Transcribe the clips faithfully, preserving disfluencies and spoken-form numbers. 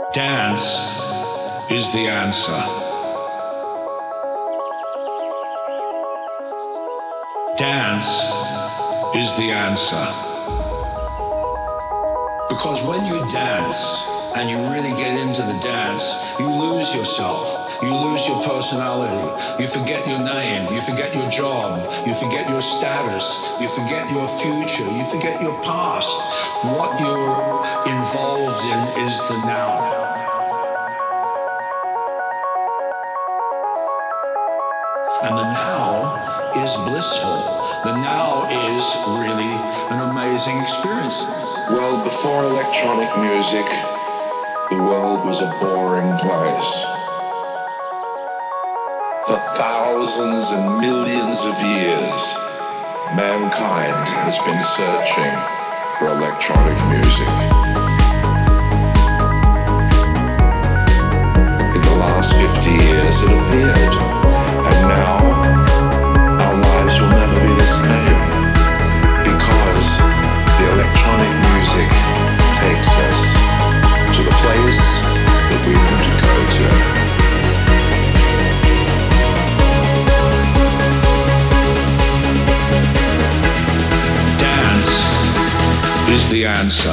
Dance is the answer. Dance is the answer. Because when you dance and you really get into the dance, you lose yourself. You lose your personality. You forget your name. You forget your job. You forget your status. You forget your future. You forget your past. What you're involved in is the now. And the now is blissful. The now is really an amazing experience. Well, before electronic music, the world was a boring place. For thousands and millions of years, mankind has been searching for electronic music. In the last fifty years it appeared, and now our lives will never be the same, because the electronic music takes us to the place that we want to go to. Is the answer.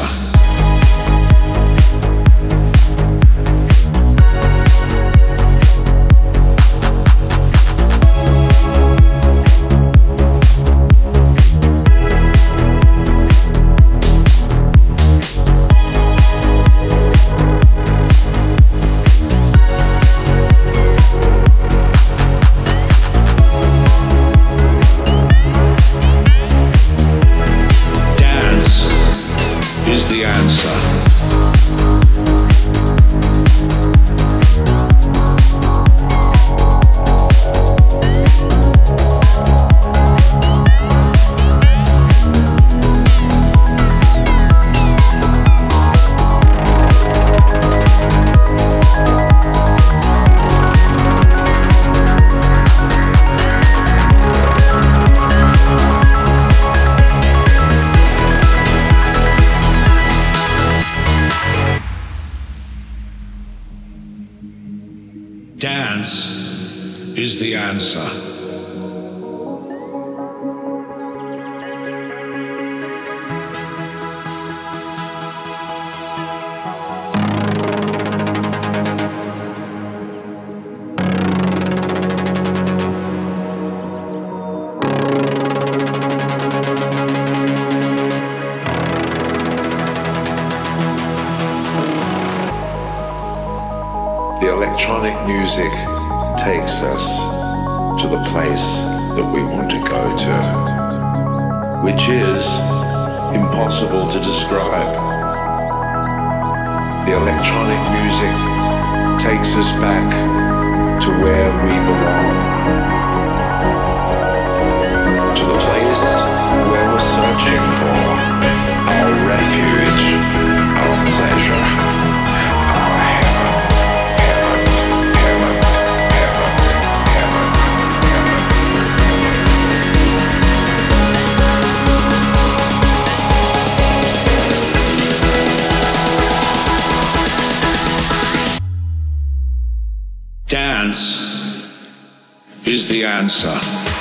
Is the answer. Dance is the answer. The electronic music takes us to the place that we want to go to, which is impossible to describe. The electronic music takes us back to where we belong, to the place where we're searching for our refuge, our pleasure. Dance is the answer.